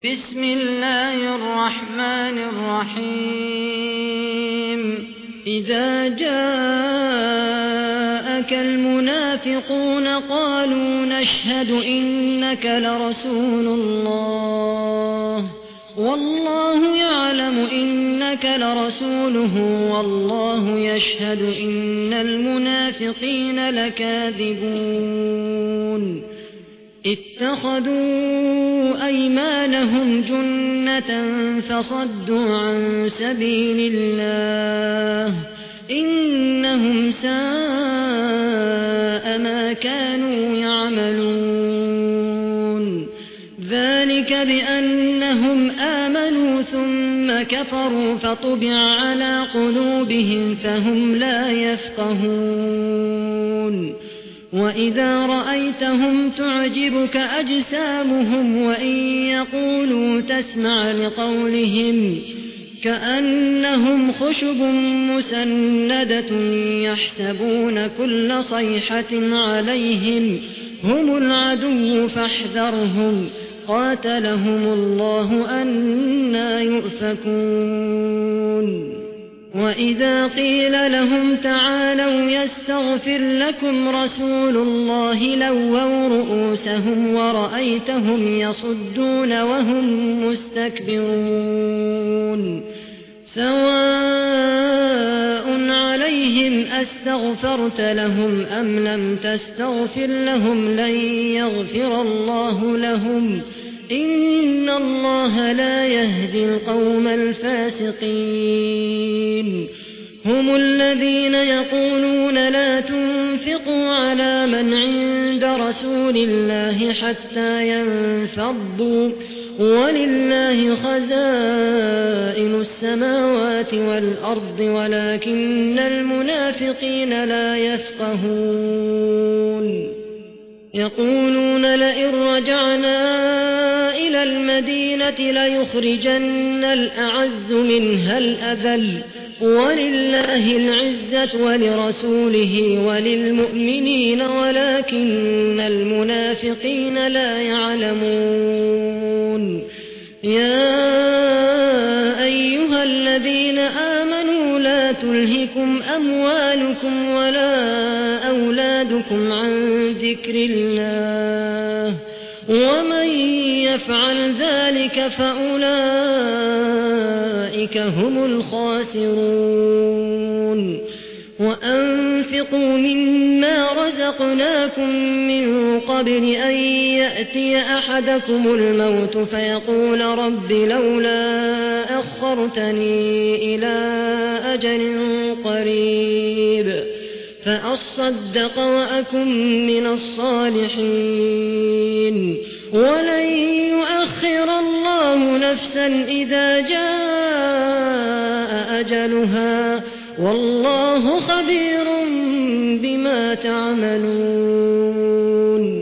بسم الله الرحمن الرحيم إذا جاءك المنافقون قالوا نشهد إنك لرسول الله والله يعلم إنك لرسوله والله يشهد إن المنافقين لكاذبون اتخذوا أيمانهم جنة فصدوا عن سبيل الله إنهم ساء ما كانوا يعملون ذلك بأنهم آمنوا ثم كفروا فطبع على قلوبهم فهم لا يفقهون وإذا رأيتهم تعجبك أجسامهم وإن يقولوا تسمع لقولهم كأنهم خشب مسندة يحسبون كل صيحة عليهم هم العدو فاحذرهم قاتلهم الله أنى يؤفكون وإذا قيل لهم تعالوا يستغفر لكم رسول الله لووا رؤوسهم ورأيتهم يصدون وهم مستكبرون سواء عليهم أستغفرت لهم أم لم تستغفر لهم لن يغفر الله لهم إن الله لا يهدي القوم الفاسقين هم الذين يقولون لا تنفقوا على من عند رسول الله حتى ينفضوا ولله خزائن السماوات والأرض ولكن المنافقين لا يفقهون يقولون لئن رجعنا إلى المدينة ليخرجن الأعز منها الأذل ولله العزة ولرسوله وللمؤمنين ولكن المنافقين لا يعلمون يا أيها الذين آمنوا لا تلهكم أموالكم ولا أولادكم عن ذكر الله ومن يفعل ذلك فأولئك هم الخاسرون وأنفقوا مما رزقناكم من قبل أن يأتي أحدكم الموت فيقول رب لولا أخرتني إلى أجل قريب فأصدق وأكن من الصالحين ولن يؤخر الله نفسا إذا جاء أجلها والله خبير بما تعملون